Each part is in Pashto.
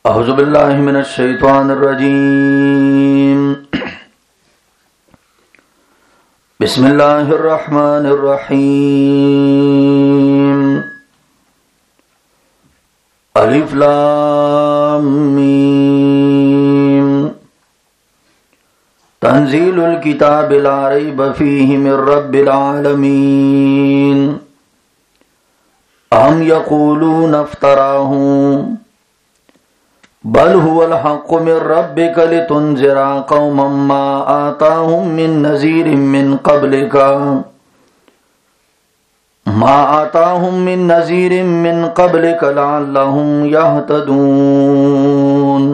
अऊज़ु बिल्लाहि मिनश शैतानिर रजीम। बिस्मिल्लाहिर रहमानिर रहीम। अलिफ लाम मीम। तंजीलुल किताबि ला रैब फीहि मिर रब्बिल आलमीन। अम यक़ूलून इफ्तराहु बल हुवल हक़्क़ु मिर रब्बिका लितुन्ज़िरा क़ौमम मा आताहुम मिन नज़ीरिम मिन क़ब्लिका लअल्लहुम यहतदून।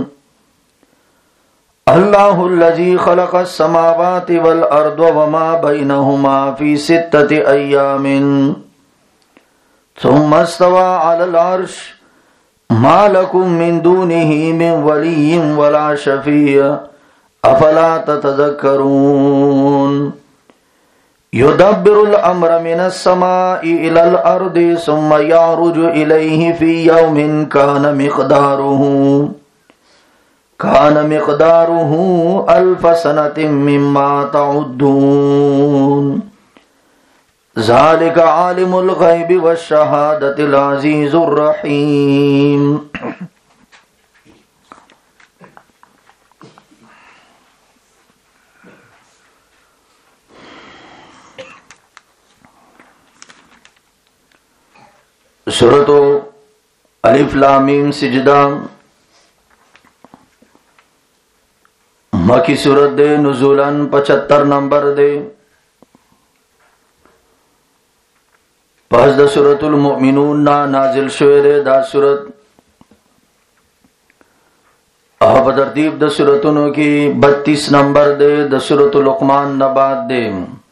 अल्लाहुल्लज़ी ख़लक़स समावाति वल अर्द वमा बैनहुमा फ़ी सित्तति अय्यामिन सुम्मा इस्तवा अलल अर्श मा लकुम मिन दूनिही मिन वलिय्यिन वला शफ़ीअ अफ़ला ततज़क्करून। युदब्बिरुल अम्र मिनस समाई इलल अर्दि सुम्मा यअरुजु इलैहि फ़ी यौमिन कान मिक़दारुहु अल्फ़ सनतिन मिम्मा तउद्दून। ज़ालिका आलिमुल ग़ैबि वश्शहादतिल अज़ीज़ुर रहीम। सूरत अलिफ लाम मीम सिजदा मक्की सूरत दे नुज़ूलन 75 नंबर दे। पस द सूरतुल मुमिनून ना नाजिल शुवे दा सूरत अब तरतीब द सूरतुन की 32 नंबर दे द सूरतुल लुक़मान नबाद दे।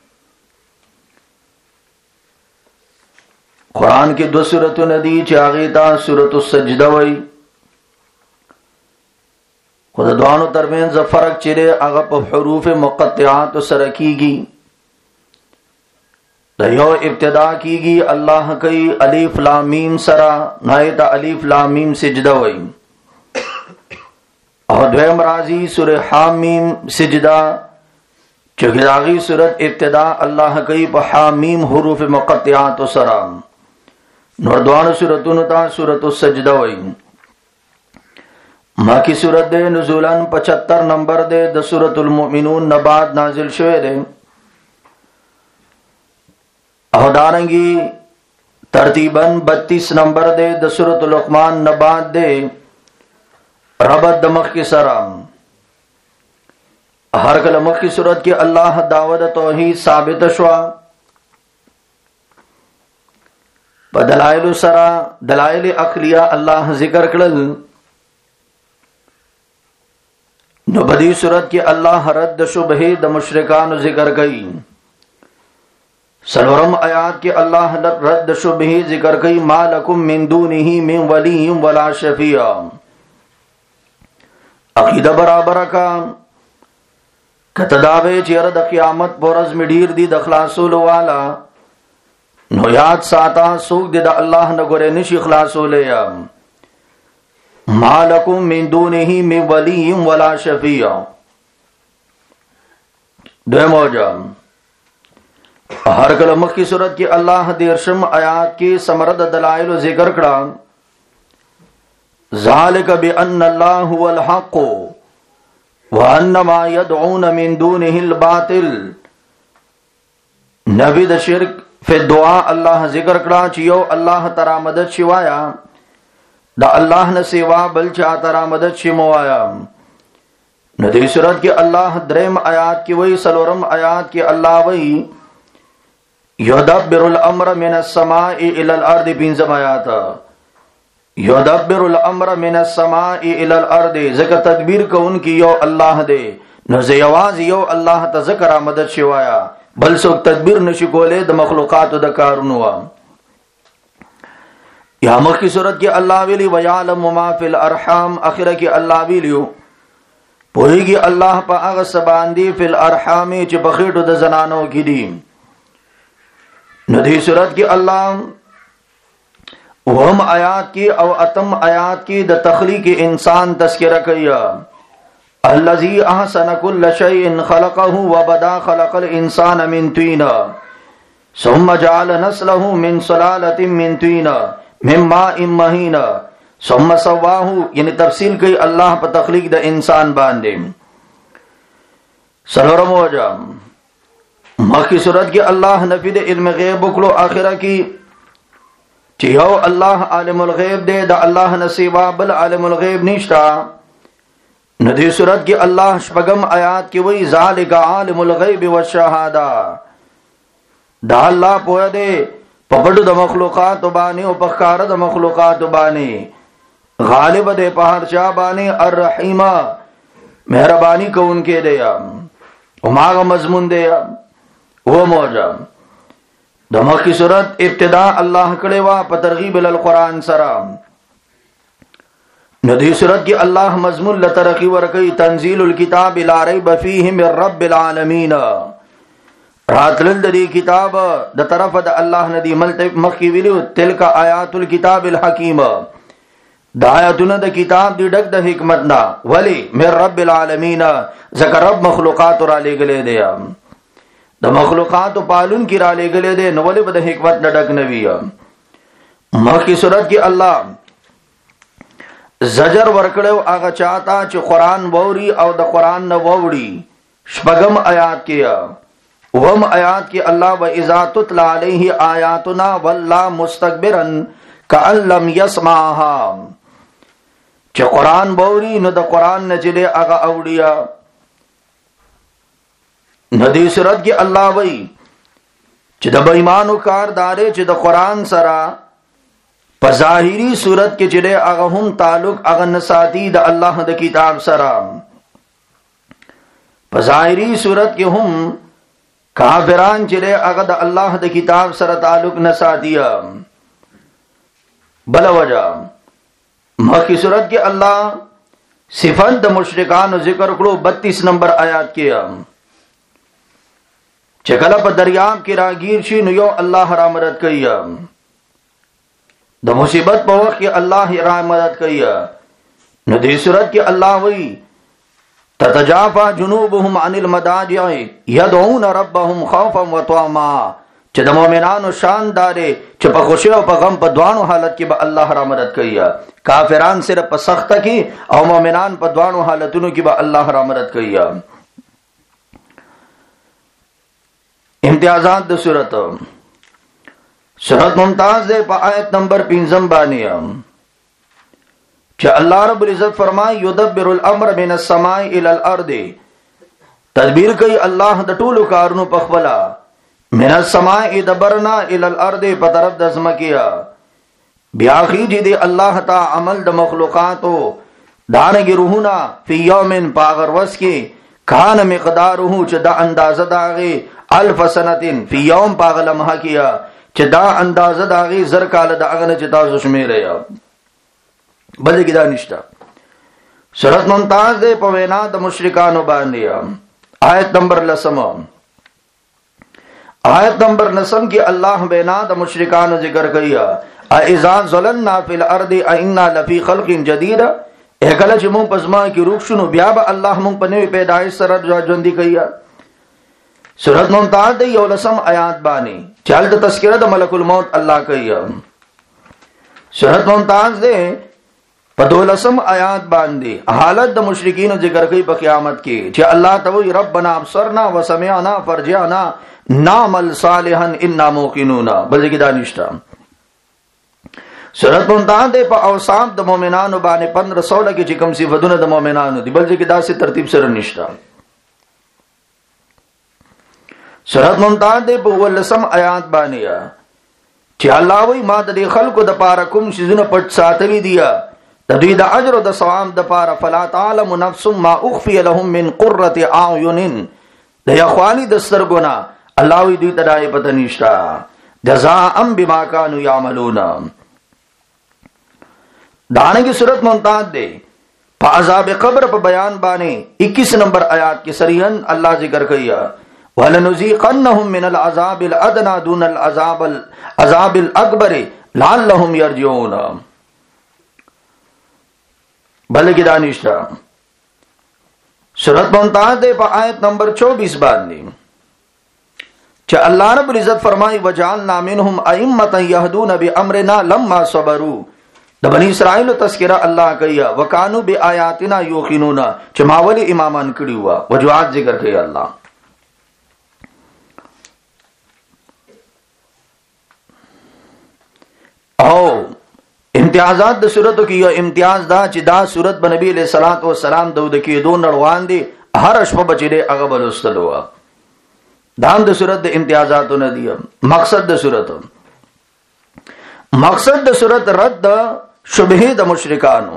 कुरान की दो सूरतुन दी चागीता सूरतुस सजदा वई। खुद दुआनो तरमेन ज फरक चिरे अगा प हुरूफ मुक़त्तिआत सरकीगी दयो इब्तिदा कीगी अल्लाह कई अलिफ लाम मीम सरा नायता अलिफ लाम मीम सिजदा वई। और द्वयम राजी सूरह हामीम सिजदा चूँकि दागी सूरत इब्तिदा अल्लाह कई प हामीम हुरूफ मुक़त्तिआत सरा नोरद्वान सूरतुन ता सूरतुस सजदा वई। मक्की सूरत दे नुज़ूलन 75 नंबर दे द सूरतुल मुमिनून नबाद नाजिल शुवे दे। अहदारंगी तरतीबन 32 नंबर दे द सूरतुल लुक़मान नबाद दे रबत दमख की सराम हर कलमख की सूरत की अल्लाह दावत तौहीद साबित शुआ बदलाइल सरा दलाइल अखलिया अल्लाह जिक्र करल नो बदी सूरत की अल्लाह रद्द शुबहे द मुशरिकान जिक्र गई। सलवरम आयात के अल्लाह रद्द शुबहे जिक्र गई मा लकुम मिन दूनिही मिन वलिय्यिन वला शफ़ीअ। अकीदा बराबर का कतदावे चेर द क़यामत बोरज मिडीर दी दखलासुल वाला नो याद साता सूख दी द अल्लाह न गोरे निश इखलासुलया मा लकुम मिन दूनिही मिन वलिय्यिन वला शफ़ीअ। दो मौजा हर कलमख की सूरत की अल्लाह देरशम आयात की समरद दलाइल जिक्र करा ज़ालिका बिअन्नल्लाह हुवल हक़्क़ु व अन्न मा यदऊन मिन दूनिहिल बातिल। नबी द शिर्क फे दुआ अल्लाह जिक्र करा चियो अल्लाह तरा मदद शिवाया दा अल्लाह न सेवा बल चा तरा मदद शिमवाया। नदी सूरत की अल्लाह द्रेम आयात की वही सलोरम आयात की अल्लाह वही युदब्बिरुल अम्र मिनस समाई इलल अर्दि पिंजम आयात युदब्बिरुल अम्र मिनस समाई इलल अर्दि ज़िक्र तदबीर को उनकी यो अल्लाह दे न ज़ियावाज यो अल्लाह तज़करा मदद शिवाया बल सो तदबीर नशिकोले द मखलूकात द कारुनवा। या मक्की सूरत की अल्लाह विली वयालमु मा फिल अरहाम आखिर की अल्लाह विलियो पोईगी अल्लाह पा अग सबांदी फिल अरहामी च बखीटो द जनानो की दी। नदी सूरत की अल्लाह وهم آیات کی او اتم آیات کی د تخلیق انسان تذکرہ کیا الذی احسن کل شیء خلقه وبدا خلق الانسان من طین ثم جعل نسله من سلالة من طین من ماء مهین ثم سواه، یعنی تفصیل کی اللہ پر تخلیق د انسان باندے. سلورم وجہ مخی صورت کی اللہ نفی دے علم غیب بکلو آخرہ کی چی یو اللہ عالم الغیب دے دا اللہ نصیبہ بل عالم الغیب نشتا. ندی صورت کی اللہ شپگم آیات کی وی ذالک عالم الغیب والشہادہ، دا اللہ پویا دے پپڑ دا مخلوقات بانی و پخکار دا مخلوقات بانی، غالب دے پہر شاہ بانی، الرحیمہ مہربانی کو ان کے دیا اماغ مضمون دیا. وہ موجہ دماغ کی صورت ابتداء اللہ کڑے وا پترغیب القرآن سرام. ندی صورت کی اللہ مضمون لترقی ورکی تنزیل الکتاب لا ریب فیہ من رب العالمین، راتلل دی کتاب دا طرف دا اللہ ندی مخی ویلیو تلک آیات الکتاب الحکیم، دا آیاتنا دا کتاب دی ڈک دا حکمتنا ولی من رب العالمین ذکر رب مخلوقات را لے گلے دیا، دا مخلوقات پالون کی را لے گلے دے نولی با دا حکمت دا ڈک نوی. مخی صورت کی اللہ زجر ورکڑو آغا چاہتا چی قرآن ووری او دا قرآن نووری. شپگم آیات کیا وم آیات کی اللہ وَإِذَا تُتْلَى عَلَيْهِ آیاتنا وَاللَّا مُسْتَكْبِرًا كَأَن لَّمْ يَسْمَعْهَا، چی قرآن ووری نو دا قرآن نچلے آغا اوڑیا. ندی صورت کی اللہ وی چی دا بیمانو کار دارے چی دا قرآن سرا پا ظاہری صورت کے چلے آغا ہم تعلق آغا نساتی دا اللہ دا کتاب سرا، پا ظاہری صورت کے ہم کافران چلے آغا دا اللہ دا کتاب سرا تعلق نساتیا. بلا وجہ مخی صورت کے اللہ صفت دا مشرکان ذکر کرو 32 نمبر آیات کیا. چکلا پا دریاب کی راگیر شی نو یو اللہ را مدد کیا، دا مصیبت پا وقت کی اللہ را مدد کیا. نو دی صورت کی اللہ وی تتجافا جنوبهم عن المداجع یدعون ربهم خوفا وطعما، چه دا مومنانو شان دارے چه پا خوشی و پا غم پا دوانو حالت کی با اللہ را مدد کیا. کافران صرف پا سخت کی او مومنان پا دوانو حالتونو کی با اللہ را مدد کیا. امتیازات دا صورت ممتاز دے پا آیت نمبر 5 بانیا کہ اللہ رب العزت فرمائے یدبر الامر من السماء الى الارض، تدبیر کئی اللہ دا طول کارنو پخبلا، من السماء دبرنا الى الارض پترف دزمکیا، بیاخی جی دے اللہ تا عمل دا مخلوقاتو دانگی روحونا فی یومن پاغر وس کی کان مقدارہو چا دا اندازہ داغی الف سنتن فی یوم پاغ لمحہ کیا چا دا اندازہ داغی زرکال دا اغن چا تازو شمیریا بلے کی دا نشتا. سورت ممتاز دے پوینا دا مشرکانو باندیا. آیت نمبر 10 آیت نمبر 9 کی اللہ بینا دا مشرکانو ذکر کیا اِذَا ظَلَلْنَا فِي الْأَرْضِ اَإِنَّا لَفِي خَلْقٍ جَدِيدٍ، اکلا چی مون پزما کی روک شنو بیا با اللہ مون پنوی پیدایش سر جوندی کیا. سورت ممتاز دے یولسم آیات بانی چال دا تذکرہ دا ملک الموت اللہ کیا. سورت ممتاز دے پدولسم آیات باندے حالت دا مشرکین ذکر کئی پا قیامت کی چی اللہ توی ربنا ابصرنا و سمعنا فرجعنا نعمل صالحا انا موقنون. بلدے کی دانشتا سورت ممتاز دے پا اوصاف دا مومنانو بانے 15-16 کی چکم صفتون دا مومنانو دی. بلدے کی دا سے ترتیب سر نشتا. سورت ممتاز دے پا اولسم آیات بانیا چی اللہ وی ما دا دی خلق دا پارکم شزن پٹ ساتوی دیا دا دوی دا عجر و دا ثواب دا پارا فلا تعلم نفس ما اخفی لهم من قررت اعین، دا یخوالی دسترگونا اللہ وی دوی تدائی پتنشتا جزاءم بما کانو یعملون. دانے کی صورت ممتاز دے پا عذاب قبر پا بیان بانے 21 نمبر آیات کی سریحن اللہ ذکر کیا ولنذيقنهم من العذاب الادنى دون العذاب الاكبر لعلهم يرجعون. بلکې دانشتا سورۃ ممتاز دے په آیت نمبر 24 باندې چې الله رب العزت فرمایي وجعلنا منهم ائمه يهدون بامرنا لما صبروا. د بنی اسرائیل تذکرہ الله کوي وکانو بیااتنا یوقنون چې ماولی امامان کړي وا وجوهات ذکر کوي الله. او امتیازات د سورۃ کې یو امتیاز دا چې دا سورۃ د نبی علیہ الصلوۃ والسلام د کې دوه نړوان دي هر شپه بچره هغه بلستلو. دا د سورۃ د امتیازاتو نه دي. مقصد د سورۃ رد شبهه د مشرکانو،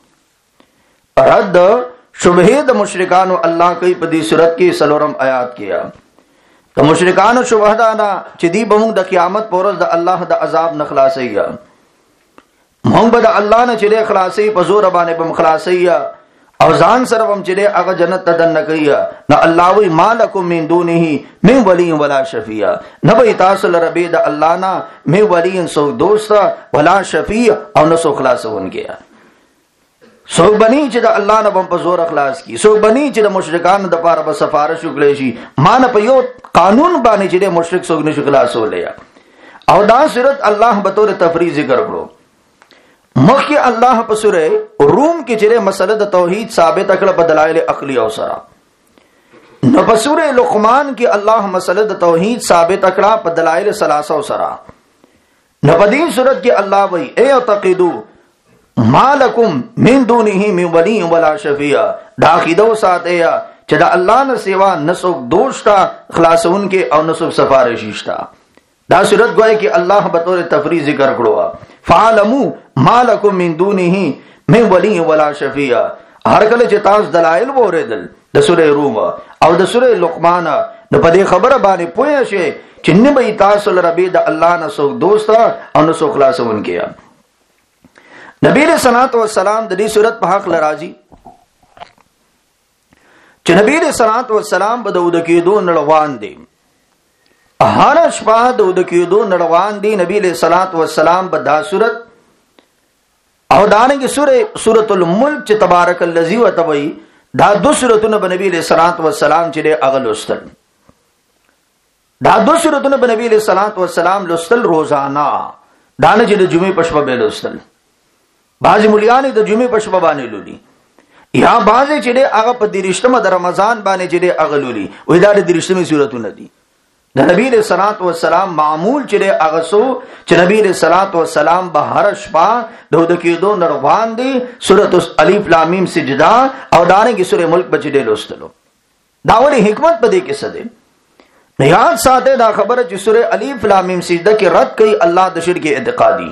رد شبهه د مشرکانو الله کوي په دې سورۃ کې سلورم آیات کیا. د مشرکانو شبهه دا چې دی به موږ د قیامت پر ورځ د الله د عذاب نه خلاصي یا موږ به د الله نه چې خلاصي په زور باندې به خلاصي او ځان سره هم چې هغه جنت ته دن کوي. نه الله وی مالکم من دونه من ولی ولا شفیع. نه به تاسو لره به د الله نه من ولی سو دوست ولا شفیع او نه سو خلاصونګي. سو بنی چې د الله نه په زور اخلاص کی، سو بنی چې د مشرکانو د پاره به سفارش وکړي شي مان په یو قانون باندې چې مشرک سو نه خلاصولې. او دا صورت الله به تور تفریض ذکر کړو. مخکې الله په سوره روم کې چې مسله د توحید ثابت کړه په دلایل عقلی او سره. نو په سوره لقمان کې الله مسله د توحید ثابت کړه په دلایل ثلاثه او سره. نو په دې صورت کې الله وایي اي اعتقدوا مالکم من دونه من ولی ولا شفیع. دا عقیده ساته چې د الله نه سیوا نسوک دوشتا خلاصون کې او نسوک سفارشیشتا. دا صورت گوئے کہ اللہ بطور تفریح ذکر کړو فعلموا ما لكم من دونه من ولی ولا شفیع. هر کله چې تاسو دلایل وریدل د سورې روم او د سورې لقمان نو په دې خبره باندې پوه شئ چې نه به تاسو لره به د الله نه څوک دوست او نه څوک خلاصون کیا. نبی علیہ الصلوۃ والسلام د دې صورت په حق لراځي چې نبی علیہ الصلوۃ والسلام په دود کې دوه نړوان دي. هر شپه دود کې دوه نړوان دي. نبی علیہ الصلوۃ والسلام په دا صورت او دانګه سورۃ الملک چې تبارک الذی وتوي دا دو سورتونه په نبی علیہ الصلوۃ والسلام چې اغلوستل. دا دو سورتونه په نبی علیہ الصلوۃ والسلام لوستل روزانه. دانه چې د جمعې پښپا به لوستل. بعض مليان د جمعې پښپا باندې لولي یا بعض چې هغه په 30مه د رمضان باندې چې اغلولي وې دا د 30مه سورتونه دي. د نبی علیہ الصلوۃ والسلام معمول چې هغه سو چې نبی علیہ الصلوۃ والسلام به هر شپه د کې دوه نړوان دي سورۃ الف لام میم سجدا او دانګه سورې ملک بچې لوستلو. دا وړي حکمت په دې کې څه ده؟ یاد ساته دا خبره چې سورې الف لام میم سجده کې رد کوي الله د شرک اعتقادي.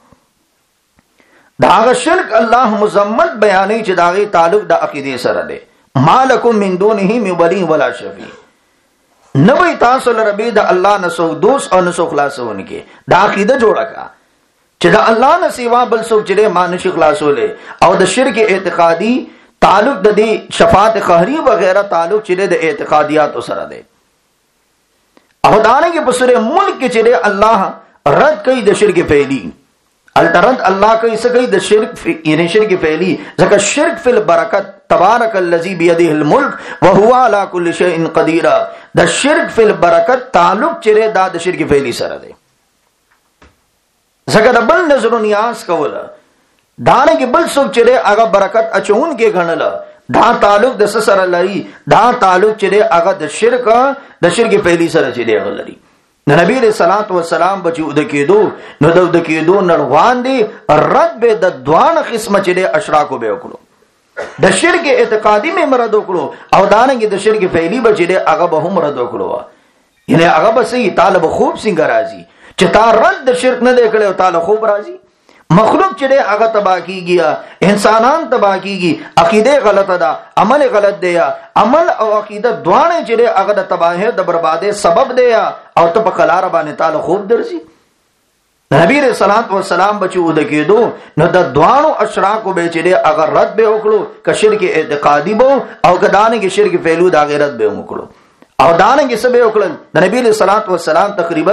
دا شرک الله مزمت بیانې چې داغه تعلق د عقیده سره ده. مالکم من دونه من ولی ولا شفیع. نبی تاسو لره به د الله نه سو دوست او نه سو خلاصونکي. دا عقیده جوړه کا چې د الله نه سیوا بل څوک چې ما نشي خلاصولې او د شرک اعتقادي تعلق د دې شفاعت قهري وغیرہ تعلق چې د اعتقادیات سره ده. او دانګه په سورې ملک کې چې الله رد کوي د شرک فعلی. الترد الله کوي څه کوي د شرک یعنی شرک فعلی. ځکه شرک فی البرکت تبارک الذی بیده الملک وهو علی کل شیء قدیر. د شرک فی البرکت تعلق چره دا د شرک فعلی سره دی. ځکه د بل نظر نیاز کوله دانه کې بل څوک چره هغه برکت اچون کې غنل دا تعلق د سره لري. دا تعلق چره هغه د شرک فعلی سره چره غلري. نبی علیہ الصلوۃ والسلام بچو د کېدو نو د کېدو نړوان دي رد به د دوان قسمه چې اشراکو به وکړو. د شرک اعتقادي مې مراد وکړو او دانګي د شرک فعلی به چې هغه به هم مراد وکړو. یعنی هغه به سي طالب خوب څنګه راځي چې تا رد د شرک نه دی کړو طالب خوب راځي. مخلوق چې هغه تباہ کیږي انسانان تباہ کیږي. عقیده غلطه ده عمل غلط دی. عمل او عقیده دوانه چې هغه د تباہی د بربادي سبب دی او ته په کلار باندې تعالی خوب درځي. نبی رسول الله والسلام بچو د کېدو نو د دوانو اشراکو به چې هغه رد به وکړو ک شرک اعتقادي بو او کدانې کې شرک فعلو د غیرت به وکړو. او دانګ سبه وکړل د نبی له صلوات و سلام تقریبا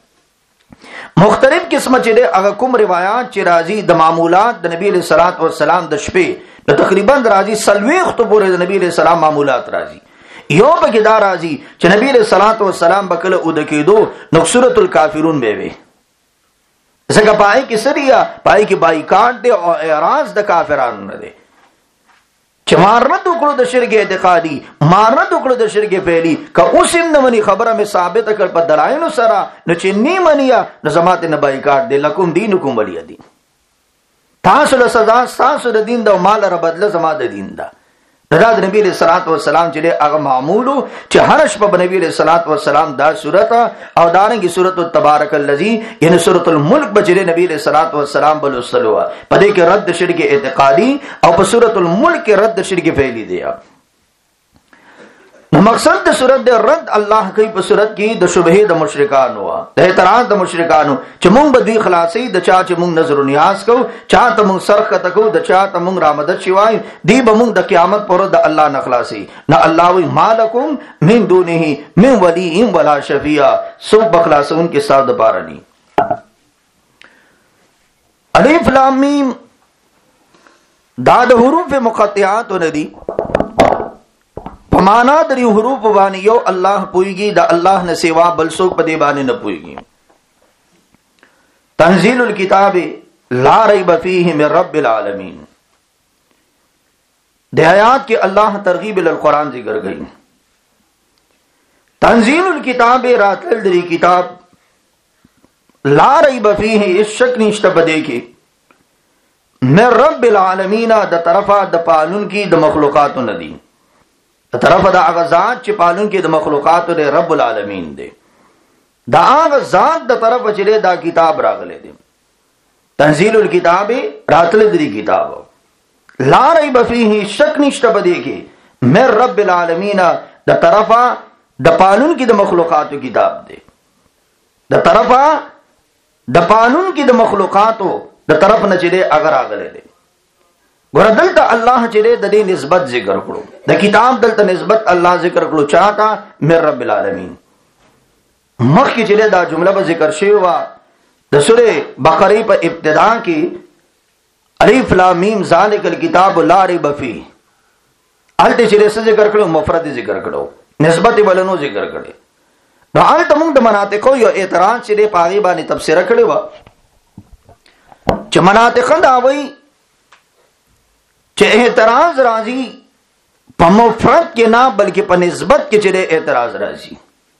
مختلف قسمه چې هغه کوم روایت چې راځي د معمولات د نبی له صلوات و سلام د شپې د تقریبا راځي سلويخت پورې د نبی له سلام معمولات راځي. یو پکې دا راځي چې نبی له صلوات و سلام بکله او د کېدو نو سورۃ الکافرون به وي څنګه پای کې سړیا پای کې بایکاټ دی او اعراض د کافرانو نه دی چې مارنه وکړو د شرک اعتقادي مارنه وکړو د شرک فعلی که اوس هم نه مني خبره مې ثابت کړ په دلایل سره نو چې نی منیا نو زمات نه بایکاټ دی لکم دینکم ولی دین تاسو له سزا تاسو د دین د مال را بدله زما د دین دا د نبی له صلوات و سلام چې هغه معمولو چې هر شپه په نبی له صلوات و سلام دا سورته او دارنګي سورۃ تبارک الذی یعنی سورۃ الملک بچره نبی له صلوات و سلام بل وسلوا په دې کې رد شرک اعتقادي او په سورۃ الملک کې رد شرک فعلی دی. نو مقصد د سورۃ د رد الله کوي په سورۃ کې د شبهه د مشرکانو د اعتراض د مشرکانو چې مونږ به دوی خلاصي د چا چې مونږ نظر و نیاز کو چا ته مونږ سرخه تکو د چا ته مونږ رامدد شوای دی به مونږ د قیامت پر د الله نه خلاصي نه الله وی مالکم من دونه من ولی ولا شفیع سو بخلاصون کې ساده بارني. الف لام میم دا د حروف مقطعات ندي معنا د حروف باندې یو الله پويږي د الله نه سوا بل څوک په دې باندې نه پويږي. تنزيل الكتاب لا ريب فيه من رب العالمين د آیات کې الله ترغیب ال قرآن ذکر کړي. تنزيل الكتاب راتل د کتاب لا ريب فيه شک نشته بده کې من رب العالمین د طرفه د پالون کې د مخلوقات نه دي طرف دا هغه ذات چې پالون کې د مخلوقات دی رب العالمین دی دا هغه ذات د طرف چې دا کتاب راغلی دی. تنزيل الكتاب راتل دی کتاب لا ریب فیه شک نشته بده کې من رب العالمین د طرفه د پالون کې د مخلوقات کتاب دی د طرفه د پالون کې د مخلوقات د طرف نه چې اگر راغلی دی. ګور دلته الله چې د دې نسبت ذکر کړو د کتاب دلته نسبت الله ذکر کړو چاته من رب العالمین. مخکې چې دا جمله به ذکر شوی و د سوره بقره په ابتدا کې الف لام میم ذالک الکتاب لا ریب فیه الته چې ذکر کړو مفرد ذکر کړو نسبت ولنو ذکر کړي. نو الته موږ د مناطق یو اعتراض چې په هغه باندې تفسیر کړی و چې مناطق دا وایي چې اعتراض راځي په مفرد کې نه بلکې په نسبت کې چې اعتراض راځي.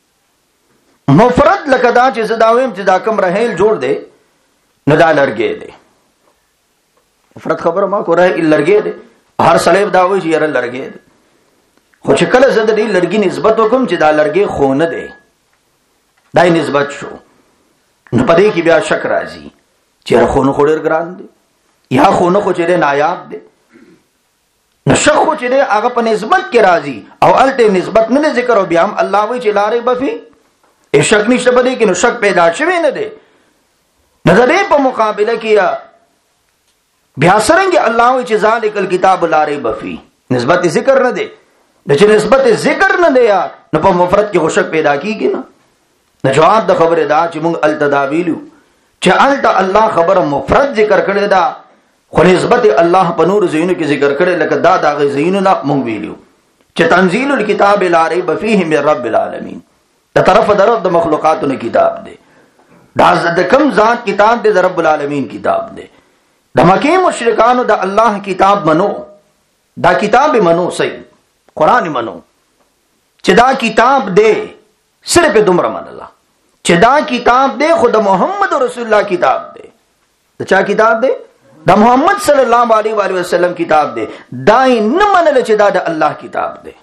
مفرد لکه دا چې زداویم چې دا کوم رحیل جوړ دی نو دا لرګي دی مفرد خبره ما کو رحیل لرګي دی هر سلیب دا وایي چې یاره لرګي دی خو چې کله زه د دې لرګي نسبت وکم چې دا لرګي خونه دی دا نسبت شو نو په دې کې بیا شک راځي چې خونه خو ډېر ګران دی یا خونه خو چې نایاب دی نو شک خو چې هغه په نسبت کې راځي او الته نسبت نه ذکر او بیا هم الله وی چې لارې بفي شک نشته بده کې نو شک پیدا شوی نه دی. نظر په مقابله کې بیا سرنګ الله وی چې ذالک الکتاب لا ریب فیه نسبت ذکر نه دی د چې نسبت ذکر نه دی نو په مفرد کې شک پیدا کیږي نه. نو جواب د خبره دا چې موږ التدابیلو چې الته الله خبره مفرد ذکر کړی دا خو نسبت الله په نور زینو کې ذکر کړي لکه دا دغه زینو نه مونږ ویلو چې تنزيل الكتاب لا ریب فیه من رب العالمین د طرف درف د مخلوقاتو نه کتاب دی دا د کوم ذات کتاب دی د رب العالمین کتاب دی. د مکه مشرکانو د الله کتاب منو دا کتاب منو صحیح قران منو چې دا کتاب دی صرف دومره منله چې دا کتاب دی خود محمد رسول الله کتاب دی. د چا کتاب دی؟ دا محمد صلی الله علیه وسلم کتاب دی. دای نه منل چې دا د الله کتاب دی.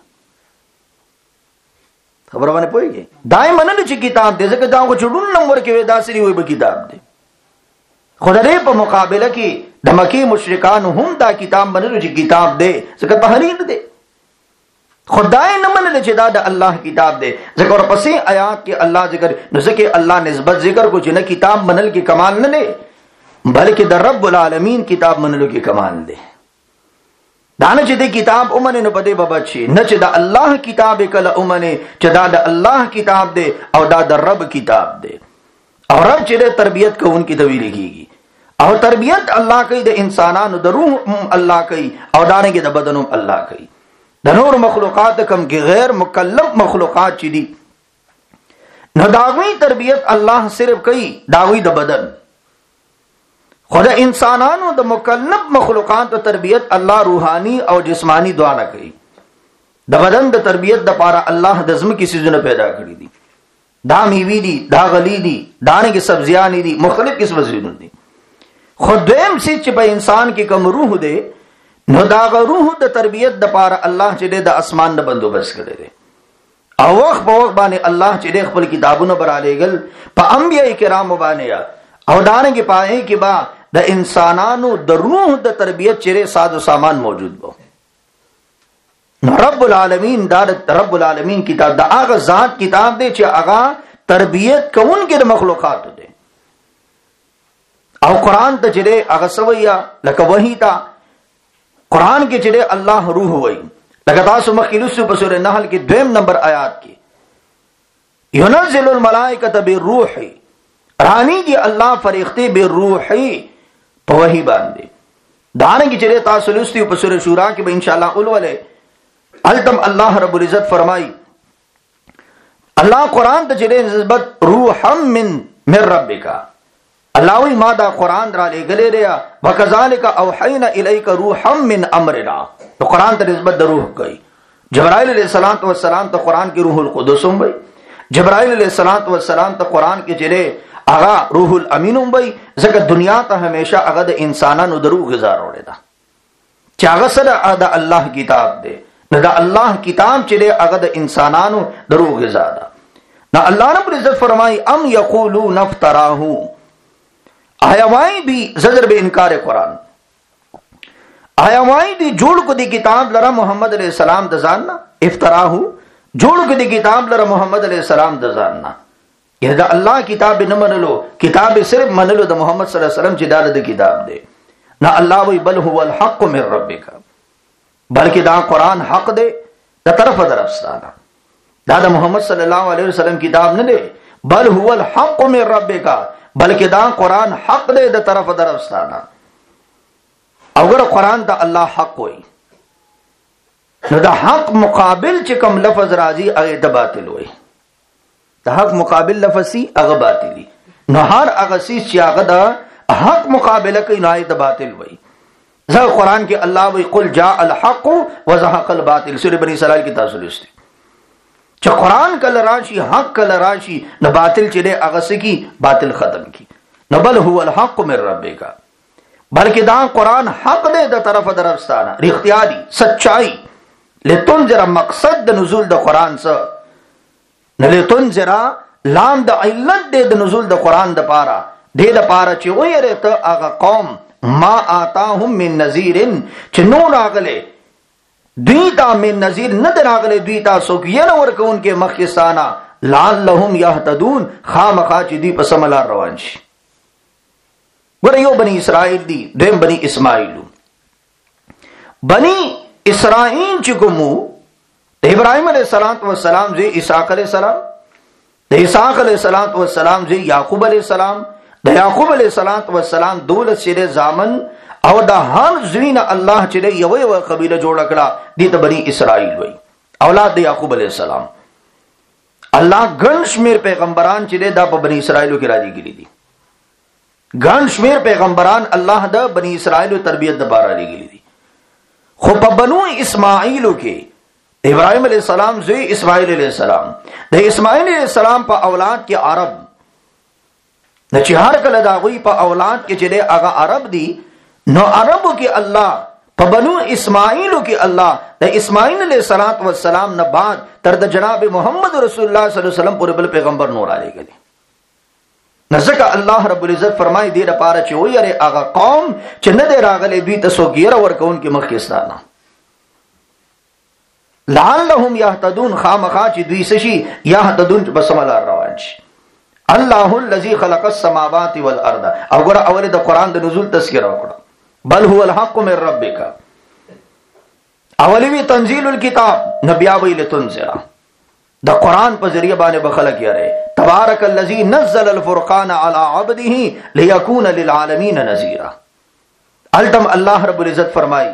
خبره باندې پوهیږي دای منل چې کتاب دی ځکه دا خو چډون نمبر کې دا سری وي به کتاب دی. خدای په مقابله کې د مکی مشرکان هم دا کتاب منل چې کتاب دی ځکه تحریف دی. خدای نه منل چې دا د الله کتاب دی ځکه ورپسې آیات کې الله ذکر نو ځکه الله نسبت ذکر کو چې نه کتاب منل کې کمال نه دی بلکې د رب العالمین کتاب منلو کې کمال دی. دانه چې د کتاب اومنه نو بده بچي نه چې د الله کتاب کله اومنه چې دا د الله کتاب دی او دا د رب کتاب دی او رب چې د تربيت کوونکی د ویل کیږي او تربيت الله کوي د انسانانو د روح الله کوي او دانه کې د بدنوم الله کوي د نور مخلوقات کم کې غیر مکلف مخلوقات چې دي نو داوی تربيت الله صرف کوي داوی د بدن خدا انسانانو د مکلف مخلوقات ته تربيت الله روحاني او جسمانی دواړه کوي د بدن د تربيت د پاره الله د زمکي سيزونه پیدا کړی دي دا میوي دي دا غلي دي دانه کې سبزيان دي مختلف قسم سيزونه دي خود دیم سي چې په انسان کې کوم روح دی نو دا روح د تربيت د پاره الله چې د اسمان د بندوبست کړی دی او وخت په وخت باندې الله چې د خپل کتابونو برالېګل په انبيای کرام باندې او دانه کې پائے کې با د انسانانو د روح د تربيت چیرې ساز و سامان موجود وو رب العالمین دا رب العالمین کتاب دا هغه ذات کتاب دی چې هغه تربيت کوونکی د مخلوقات دی او قران ته چیرې هغه سویا لکه وحی تا قران کې چیرې الله روح وای لکه تاسو مخکې په سورۃ النحل کې 2 نمبر آیات کې ينزل الملائکه بالروح رانی دی الله فرښتې بالروح په وحی باندې دانه کې چیرې تاسو لستي په سورۃ شورا کې به ان شاء الله اولوله التم الله رب العزت فرمای الله قران ته چیرې نسبت روحا من ربک الله وی ما دا قران را لګلې دی وکذالک اوحینا الیک روحا من امرنا تو قران ته نسبت د روح کوي جبرائیل علیہ الصلوۃ والسلام ته قران کې روح القدس هم وي جبرائیل علیہ الصلوۃ والسلام ته قران کې چیرې اغا روح الامین هم وي ځکه دنیا ته همیشه هغه د انسانانو د روح غذا وروړي دا چې هغه سره د الله کتاب دی نو دا الله کتاب چې هغه د انسانانو د روح غذا ده نو الله رب العزت فرمای ام یقولون افتراه آیا وای دی زجر به انکار قران آیا وای دی جوړ کو دی کتاب لره محمد علیہ السلام د ځان نه افتراه جوړ کو دی کتاب لره محمد علیہ السلام د ځان نه دا الله کتاب نه منلو کتاب صرف منلو د محمد صلی الله علیه وسلم چې دا د کتاب دی نه الله وی بل هو الحق من ربک بلکې دا قران حق دی د طرف درفستانه دا د محمد صلی الله علیه وسلم کتاب نه دی بل هو الحق من ربک بلکې دا قران حق دی د طرف درفستانه اگر قران ته الله حق وی نو دا حق مقابل چې کوم لفظ راځي هغه د باطل وی د حق مقابل لفظي هغه باطلی نو هر هغه چې هغه د حق مقابله کوي نه د باطل وای ځکه قران کې الله وی قل جاء الحق وزهق الباطل سورۃ بنی اسرائیل کې تاسو لوستي چې قران کله راشي حق کله راشي نو باطل چې هغه سکی باطل ختم کی نو بل هو الحق من ربک بلکې دا قران حق دی د طرف درفستانه اختیاري سچای لتنذر مقصد د نزول د قران سره نلتنذر لام د علت د نزول د قران د پاره د پاره چې ویره ته هغه قوم ما آتاهم من نذیر چې نو راغله دوی تا من نذیر نه راغله دوی تا سو کې ورکون کې مخکستانه لعلهم يهتدون خامخا چې دی په سملا روان شي ور یو بنی اسرائیل دی دویم بنی اسماعیل بنی اسرائیل چې کومو ابراهيم عليه السلام زي اسحاق عليه السلام د اسحاق عليه السلام زي يعقوب عليه السلام د يعقوب عليه السلام دولت شری زامن او د هر زوین الله چې یو قبيله جوړ کړه دي ته بني اسرائيل وای اولاد د يعقوب عليه السلام الله ګڼ شمیر پیغمبران چې د بني اسرائيل کې راځي کړي دي ګڼ شمیر پیغمبران الله د بني اسرائيل تربيت د بار راځي دي خو په بنو اسماعیل کې ابراهيم عليه السلام زوی اسماعیل عليه السلام د اسماعیل عليه السلام په اولاد کې عرب نه چې هر کله دا غوي په اولاد کې چې هغه عرب دي نو عربو کې الله په بنو اسماعیل کې الله د اسماعیل عليه السلام نه بعد تر د جناب محمد رسول الله صلی الله علیه وسلم پورې بل پیغمبر نور علی غلی نزدک الله رب العزت فرمای دی لپاره چې ویره هغه قوم چې نه دی راغلي دوی ته سوګیره ورکون کې مخکستانه لعلهم يهتدون خامخا چې دوی سشي يهتدون بسملا روان شي الله الذي خلق السماوات والارض وګوره اول د قران د نزول تذکرہ وکړه بل هو الحق من ربک اولی وی تنزیل الكتاب نبیا وی لتنذر دا قرآن په ذریعہ باندې بخلق یاره تبارک الذی نزل الفرقان علی عبده لیکون للعالمین نذیرا. التم الله رب العزت فرمائی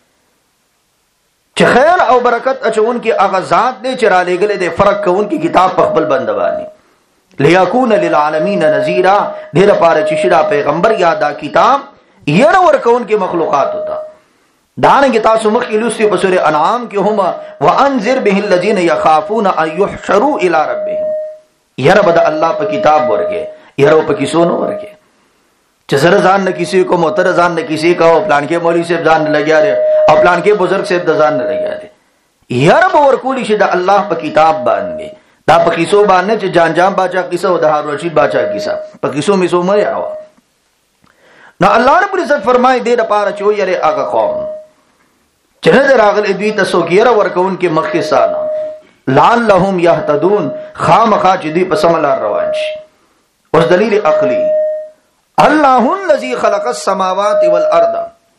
چې خیر او برکت اچون کی هغه ذات دې چې را لېګلې دې فرق کوون کی کتاب په خپل بندوانی لیکون للعالمین نذیرا دې لپاره چې شدا پیغمبر یا دا کتاب ير ور کوون کی مخلوقات ہوتا. دانګ تاسو مخ لوسی په سورې انعام کې هما وانذر به الذين يخافون ان يحشروا الى ربهم. ير بد الله په کتاب ورګه ير په کیسو نو ورګه چې سره ځان نه کسی کو موتر ځان نه کسی کا پلان کې مولوی صاحب ځان نه لګیا رہے او پلان کې بزرگ صاحب د ځان نه لګیا رہے. ير به ورکولی شي د الله په کتاب باندې دا په کیسو باندې چې جان جان باچا کیسه او د هارون رشید باچا کیسه په کیسو می سو مې آوا. نو الله رب العزت فرمای دې لپاره چې یره هغه قوم چې نه راغل دوی ته سو ګیره ورکون کې مخکې سانا لعلهم يهتدون خامخا چې دوی په سم لار روان شي. اوس دلیل عقلی الله الذي خلق السماوات والارض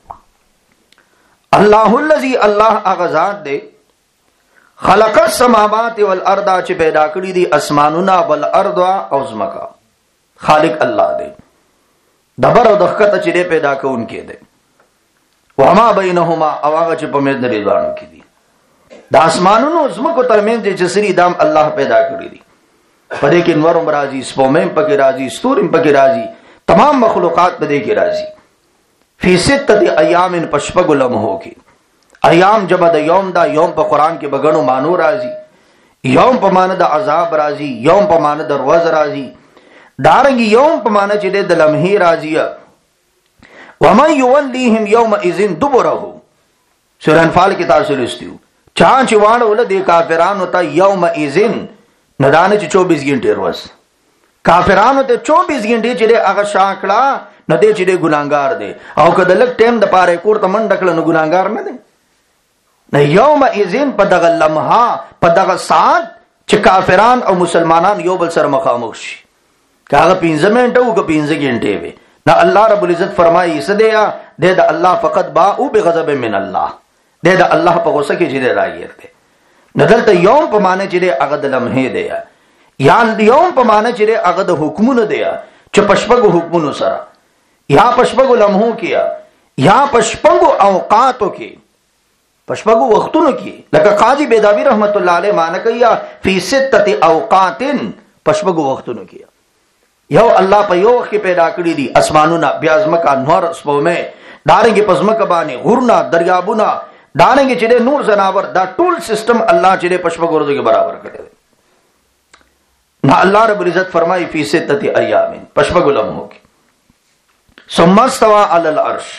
الله الذي الله اغذات دے خلق السماوات والارض چې پیدا کړی دي اسمانونه والارض او زمکا. خالق الله دے دبر او دخکته چې پیدا کون کې دے وما بینهما او هغه چې په مېز د رضوانو کې دي. د اسمانونو زمکو ترمنځ د جسری دام الله پیدا کړی دي. پدې کې نورم راځي سپومم پکې راځي ستورم پکې راځي تمام مخلوقات پدې کې راځي. فی ستة ایام پشپغ لمحو کې ایام جمع د یوم دا یوم په قران کې بغنو مانو راځي. یوم په معنی د عذاب راځي یوم په معنی د روز راځي دارنګ یوم په معنی چې د لمحې راځي. ومن یولیهم یومئذ دبره سورہ انفال کې تاسو لستیو چا چې وانه ول دي کافرانو ته یومئذ ندانه چې 24 غنټه روز کافرانو ته 24 غنټه چې هغه شاکړه نه دي چې ګناګار دي او کله لک ټیم د پاره کور ته منډکل نو ګناګار نه دي. نه یومئذ په دغه لمحه په دغه ساعت چې کافران او مسلمانان یو بل سره مخامخ شي کاغه 15 منټه او 15 غنټه وي. نہ اللہ رب العزت فرمائی سدیا دے دا اللہ فقط باء بغضب من اللہ دے دا اللہ په غصه کې چې دے راګیر دے ندلته یوم په معنی چې دے هغه د لمحې دی یا یوم په معنی چې دے هغه د حکمونو دی چې پشپغو حکمونو سره یا پشپغو لمحو کې یا پشپغو اوقاتو کې پشپغو وختونو کې لکه قاضی بیداوی رحمت الله علیه معنی کوي فی ستة اوقات پشپغو وختونو کې یو الله په یو کې پیدا کړی دي اسمانونه بیا ځمکه نور سپومه دارنګ په ځمکه باندې غورنا دریابونه دارنګ چې د نور زناور دا ټول سیستم الله چې د پښپغو ورځو کې برابر کړی دی. نو الله رب العزت فرمایي فی ستة ایام پښپغو لمحو کې ثم استوى علی العرش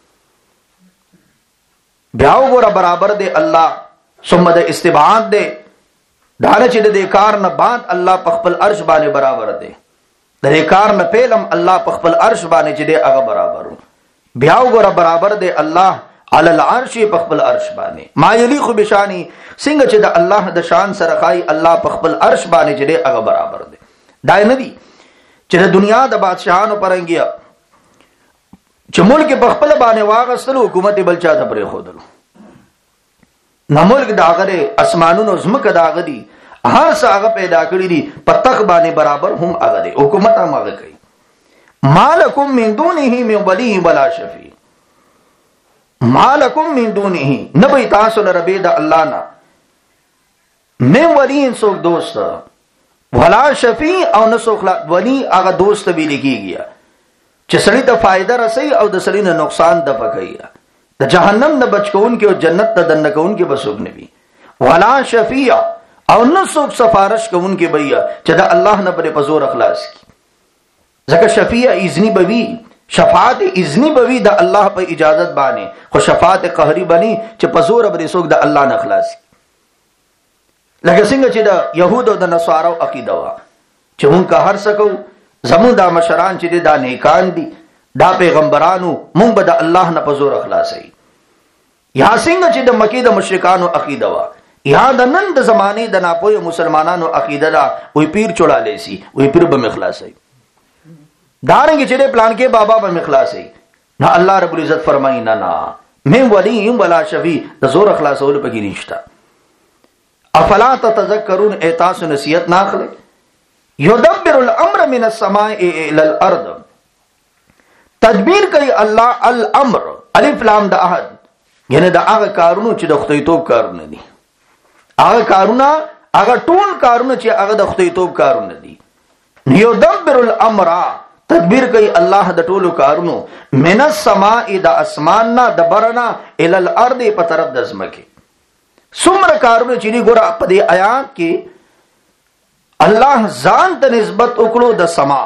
بیا وګوره برابر دی الله ثم د استبعاد دی دا چې د کار نه بعد الله په خپل عرش باندې برابر دی د کار نه پیلم الله په خپل عرش باندې چې دی هغه برابر بیا وګوره برابر دی الله علی العرش په خپل عرش باندې ما یلیق بشانی څنګه چې د الله د شان سره خای الله په خپل عرش باندې چې دی هغه برابر دی. دا نه دی چې د دنیا د بادشاہانو پرنګیا چې ملک په خپل باندې واغستلو حکومت بلچا ته پرې خودلو نه ملک دا غره اسمانونو زمکه دا غدي هر څه هغه پیدا کړی دي پتخ باندې برابر هم هغه دي حکومت هم هغه کوي. مالکم من دونه من ولی ولا شفیع مالکم من دونه نبی تاسو لره بيد الله نه من ولی سو دوست ولا شفیع او نسو ولی هغه دوست به لګیږي چې سړی ته فائدہ رسي او د سړی نه نقصان د پکایي د جهنم نه بچکون کې او جنت ته دنه کون کې بسوګ نبی ولا شفیع او نسوک سفارش کوونکې بیا چې دا الله نه پر پزور اخلاص کی ځکه شفیع اذنی بوي شفاعت اذنی بوي د الله په اجازت باندې خو شفاعت قهری بني چې پزور پر سوک د الله نه اخلاص کی. لکه څنګه چې د يهودو د نصارو عقیده وا چې مونږه هر سکو زمون دا مشران چې دا نیکان دي دا پیغمبرانو مونږ به د الله نه پزور اخلاصي. یا څنګه چې د مکی د مشرکانو عقیده وا یا د نن د زمانه د ناپوهه مسلمانانو عقیده دا وی پیر چوڑا لیسی وی پیر به مخلاصي دارنګ چې پلان کې بابا به مخلاصي. نه الله رب العزت فرمایي نه من ولی ولا شفیع د زور خلاصول پکې نشتا. افلا تتذکرون ایتاس نصیحت ناخله. یدبر الامر من السماء الى الارض تدبیر کوي الله الامر الف لام د احد یعنی د هغه کارونو چې د خدای توپ کارونه دي. هغه کارونه هغه ټول کارونه چې هغه د خدای توپ کارونه دي. یدبر الامر تدبیر کوي الله د ټولو کارونو من السماء د اسمان نه د برنا الى الارض په طرف د زمکه. څومره کارونه چې دی ګوره په دې آیات کې الله ځان ته نسبت وکړو د سما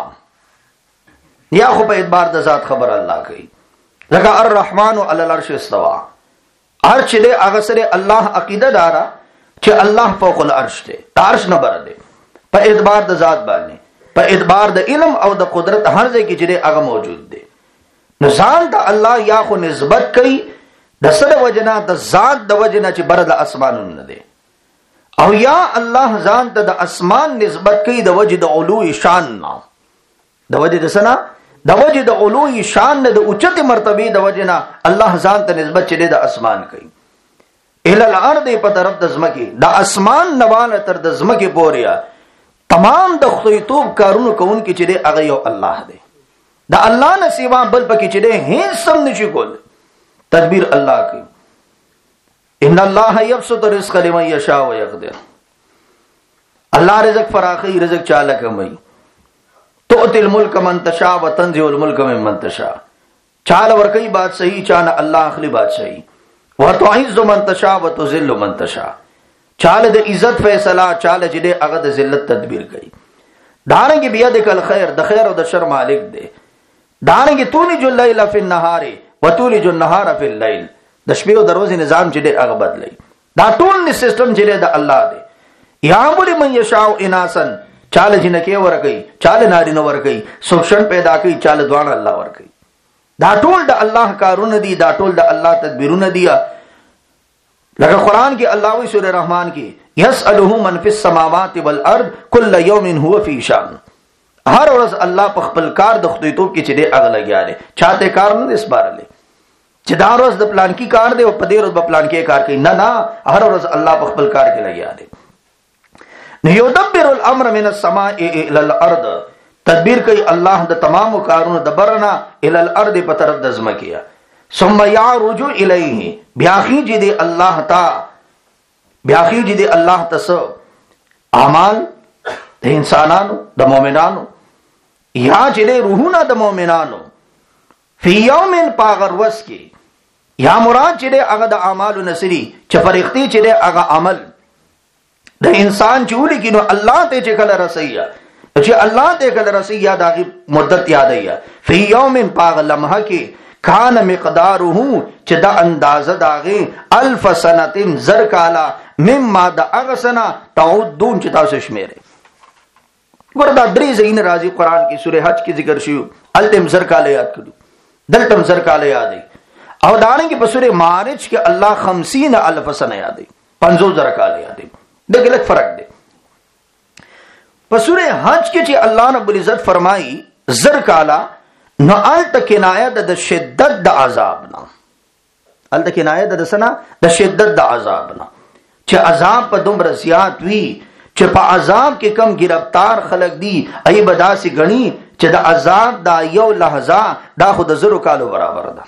یا خو په اعتبار د ذات خبر الله کوي. لکه الرحمن علی العرش استوى هر چې دی هغه سره الله عقیده دارا چې الله فوق العرش دی عرش نه بر دی په اعتبار د ذات باندې په اعتبار د علم او د قدرت هر ځای کې چې هغه موجود دی. نو ځان ته الله یا خو نسبت کوي د سره وجنا د ذات د وجنا چې بر د اسمانونو نه دی او یا الله ځان ته د اسمان نسبت کوي د وجه د علو شان نه د وجه د سنا د وجه د علو شان نه د اوچت مرتبه د وجه نه الله ځان ته نسبت چي د اسمان کوي. الى الارض په طرف د زمکه د اسمان نواله تر د زمکه پوریا تمام د خطیتوب کارونو کوون کې چې هغه یو الله دی. د الله نه سیوا بل پکې چې هیڅ سم نشي کول. تدبیر الله کوي. ان الله یبسط الرزق لمن یشاء ويقدر الله رزق فراخی رزق چاله کوي. تؤتي الملك من تشاء وتنزع الملك ممن تشاء چاله ور کوي بات صحیح چانه الله اخلي بات صحیح وتعز من تشاء وتذل من تشاء چاله د عزت فیصله چاله چې هغه د ذلت تدبیر کوي. دارنګ بیا د کل خیر د خیر او د شر مالک دی. دارنګ تولج الليل فی النهار وتولج النهار فی الليل د شپې او د ورځې نظام چې هغه بدلی. دا ټول سیستم چې د الله دی. یعبد من یشاء اناسا چاله جنکه ورګي چاله نارینه ورګي سوشن پیدا کوي چاله دوان الله ورګي. دا ټول د الله کارونه دي دا ټول د الله تدبیرونه دي. لکه قران کې الله وی سورہ رحمان کې یسأله من فی السماوات والارض کل یوم هو فی شان. هر ورځ الله په خپل کار د خدای توپ کې چې هغه لګیا دی چاته کار نه اسبارلې چې دا ورځ د پلان کې کار دی او په دې ورځ په پلان کې کار کوي نه هر ورځ الله په خپل کار کې لګیا دی. نو یدبر الامر من السماء الى الارض تدبیر کوي الله د تمام کارونو د برنا الى الارض په طرف د زمکه. ثم يعرج الیه بیاخی دې الله تا بیاخی دې الله تس اعمال د انسانانو د مؤمنانو یا چې روحونه د مؤمنانو فی یوم پاغروس کې یا مراد چې هغه د اعمال نصری چې فرښتې چې هغه عمل د انسان چولی کینو الله ته چې کله رسیا چې الله ته کله رسیا دغه مدت یادیا فی یوم پاغ لمحه کې کان مقداره چې د اندازه داغه الف سنه زر کالا مما د اغسنا تعودون چې تاسو شمیره. ګوردا درې زین راځي قران کې سورہ حج کې ذکر شو التم زر کاله یاد کړو دلتم زر کاله یاد او دانګه په سورہ معارج کې الله 50,000 سنه یاد 50 زر کاله یاد دغه لک فرق دی. په سورہ حج کې چې الله رب العزت فرمایي زر کالا نو الته کنایه د شدت د عذاب نه الته کنایه د سنا د شدت د عذاب نه چې عذاب په دومره زیات وی چې په عذاب کې کم گرفتار خلق دي ای بداسي غني چې د عذاب دا یو لحظه دا خود زرو کالو برابر ده.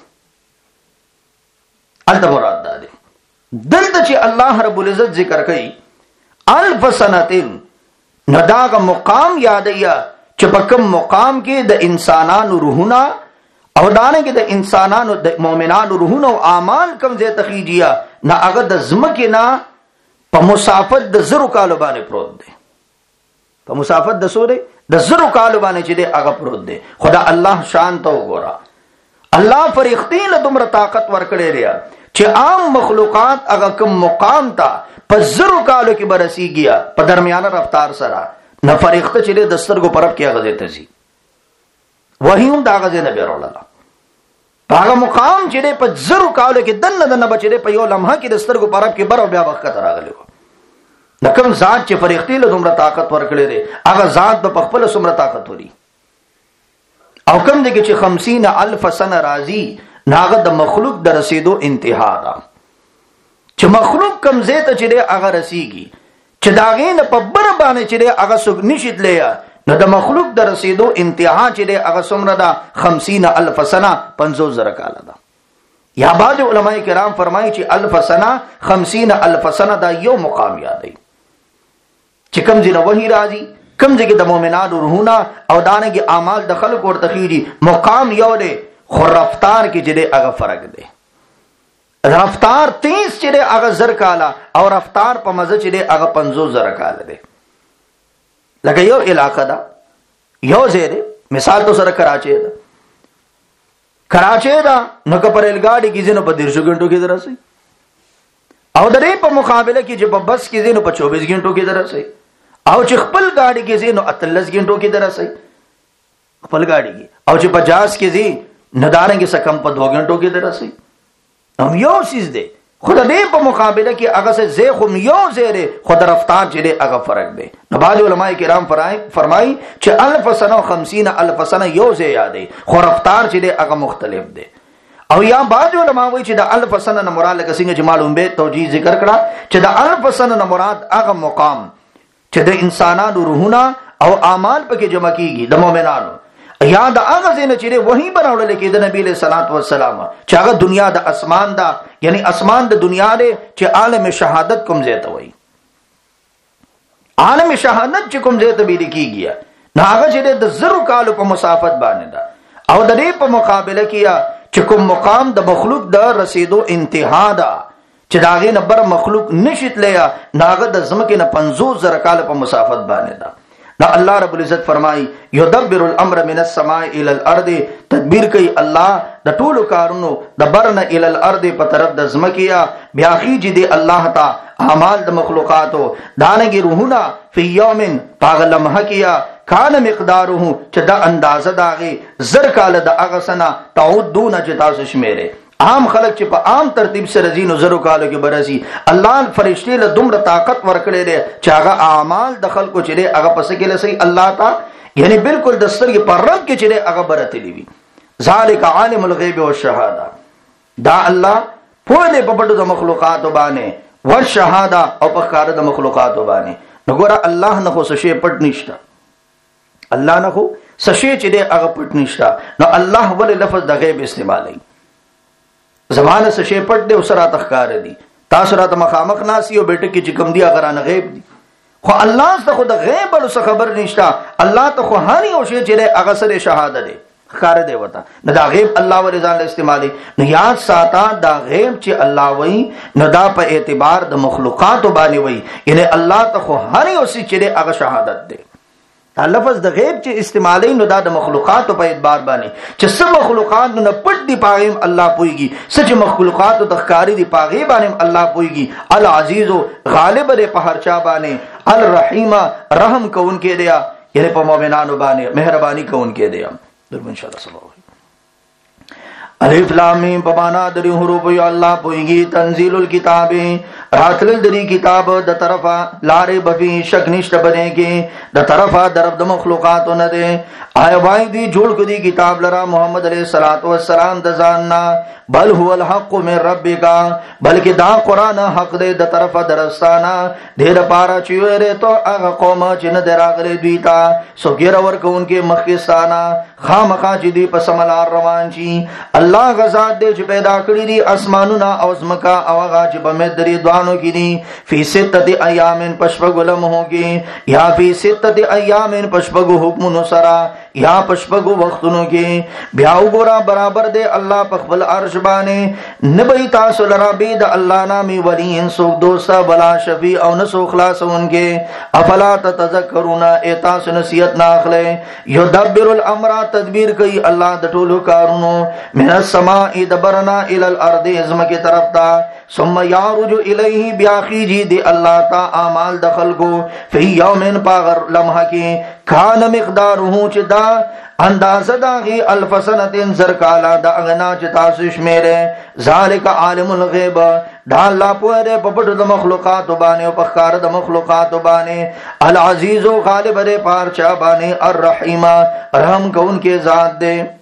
الته مراد ده دلته چې الله رب العزت ذکر کوي الف سنتين نداغه مقام یادیا چې په کوم مقام کې د انسانانو روحونه او دانه کې د انسانانو د مؤمنانو روحونه او اعمال کم ځای تخیجیا نه هغه د زمکه نه په مسافت د زرو کالو باندې پروت دی. په مسافت د سورې د زرو کالو باندې چې دی هغه پروت دی. خدا الله شان ته وګوره الله فرښتې له دومره طاقت ورکړي لري چې عام مخلوقات هغه کوم مقام ته په زرو کالو کې برسیږي په درمیانه رفتار سره نه فرښتې چې د سترګو پرب کې هغه ته شي وਹੀ هم دا غزه نه بیرولله هغه مقام چې په زرو کالو کې دنه بچي په یو لمحه کې د سترګو پرب کې برو بیا وخت راغلی د کوم ذات چې فرښتې له دومره طاقت ورکړي لري هغه ذات په خپل څومره طاقت وري او کوم دغه چې 50,000 سنه راځي ناغه د مخلوق د رسیدو انتها ده چې مخلوق کم زیته چې هغه رسیږي چې داغې نه په بر باندې چې هغه څوک نشي تللی نو د مخلوق د رسیدو انتها چې هغه څومره ده 50,000 سنه 50,000 کاله ده. یا بعض علماء کرام فرمایي چې 1000 سنه 50,000 سنه دا یو مقام یادوي چې کم ځای وحی راځي کم ځای کې د مؤمنانو روحونه او دانګي اعمال د خلق ورته خيږي مقام یو دی خو رفتار کې چې هغه فرق دی. رفتار تیز چې هغه 1000 کاله او رفتار په مزه چې هغه 50,000 کاله دی. لکه یو علاقه ده یو ځای دی مثال تو سره کراچي ده کراچي ده نو که پر ریلګاډي کې ځینو په 150 غنټو کې درسي او د دې په مقابله کې چې په بس کې ځینو په 24 غنټو کې درسي او چې خپل ګاډي کې ځینو 38 غنټو کې درسي خپل ګاډي کې او چې 50 کې ځي ندارنګ څخه کم په 2 غنټو کې درسي هم یو چیز دی خود دې په مقابله کې هغه سے زیخم یو زیره خود رفتار چې هغه فرق دی. نو بعض علماء کرام فرمایي چې 1000 سنه 50,000 سنه یو زی یادې خو رفتار چې هغه مختلف دی. او یا بعض علماء وایي چې د 1000 سنه نه مراد لکه څنګه چې معلوم به توجیه ذکر کړه چې د 1000 سنه نه مراد هغه مقام چې د انسانانو روحونه او اعمال پکې جمع کیږي د مؤمنانو یا د هغه ځای چې وحی براوړل کې د نبی له صلوات و سلام چې هغه دنیا د اسمان دا یعنی اسمان د دنیا دی چې عالم شهادت کوم ځای ته وایي عالم شهادت چې کوم ځای ته به لیکيږي نه هغه چې د 0 کال په مسافت باندې دا او د دې په مقابله کې چې کوم مقام د مخلوق د رسیدو انتها ده چې داغه نبر مخلوق نشیتلیا ناغه د زمکه نه 50,000 کال په مسافت باندې ده. نو الله رب العزت فرمای یدبر الامر من السماء الى الارض تدبیر کوي الله د ټولو کارونو د برن الى الارض په طرف د زمکیا بیا خيږي دی الله تا اعمال د مخلوقاتو دانګي روحونه فی یوم پاغلمه کیا کان مقداره چې د اندازه داغي 1000 کال د اغسنا تعودون چې تاسو شمیره عام خلق چې په عام ترتیب سره زینو 0 کالو کې برسي الله فرشتي له دومره طاقت ورکړي دي چې هغه اعمال د خلکو چې هغه پس کې لسي الله تا یعنی بالکل د سترګې پر رب کې چې هغه برتلی وي ذالک عالم الغیب والشهاده دا الله په دې په پټو د مخلوقات باندې والشهاده او په کار د مخلوقات باندې وګوره الله نه خو څه پټ نشته الله نه خو څه چې هغه پټ نشته نو الله ول لفظ د غیب استعمالي زمانه څه شی پټ دی او سره تخکار دي تاسو راته مخامخ ناسي او بیٹه کې چې کوم دی هغه نه غیب دي خو الله څخه خو د غیب له خبر نشته الله ته خو هر یو شی چې هغه سره شهادت دی خار دی وته نو دا غیب الله ول ځان استعمالي نو یاد ساته دا غیب چې الله وای نو دا په اعتبار د مخلوقات باندې وای یعنی الله ته خو هر یو شی چې هغه شهادت دی. دا لفظ د غیب چې استعمالي نو دا د مخلوقات په اعتبار باندې چې سب مخلوقات نو پټ دی پاغیم الله پويږي سچ مخلوقات د ښکاری دی پاغي باندې الله پويږي العزیز غالب دی په هر چا باندې الرحیم رحم کون کې دی یعنی په مؤمنانو باندې مهرباني کون کې دی. درب ان شاء الله سبحانه الف لام میم په معنا د حروف یو الله پويږي تنزيل الكتاب راتل دری کتاب د طرفه لارې بفي شک نشته بنهږي د طرفه درب د مخلوقات نه دي آیا وای دی جوړ کړي کتاب لرا محمد علیہ الصلوۃ والسلام د ځاننا بل هو الحق من ربک بلکې دا قران حق دی د طرفه درستانه ډېر پارا چويره ته هغه قوم چې نه دراغلي دوی تا سوګیر ورکوونکې مخکستانه خامخا چې دی په سملار روان شي الله غزا دې چې پیدا کړی دي اسمانونه او زمکا او هغه چې بمې درې دوانو کې دي فی ستة ایام پشپغلم هوږي یا فی ستة ایام پشپغو حکم نصرا یا پشپغو وختونو کې بیا وګورا برابر دے الله په خپل عرش باندې نبی تاسو لرا بيد الله نامي ولي ان سو دوسا بلا شفیع او نسو خلاصونکې افلا تتذکرون ایتاس نصیحت ناخله یدبر الامر تدبیر کوي الله د ټولو کارونو من السماء دبرنا الى الارض ازمکه طرف تا ثم يعرج الیه بیاخیجی دی الله تا اعمال دخل کو فی یوم پاغر لمحه کې کان مقداره چې دا اندازه داغي الف سنه زر کالا دا اغنا چې تاسو شمیره ذالک عالم الغیب دا الله په پټو د مخلوقات باندې او په ښکار د مخلوقات باندې العزیز غالب دې پارچا باندې الرحیم رحم کون کې ذات دې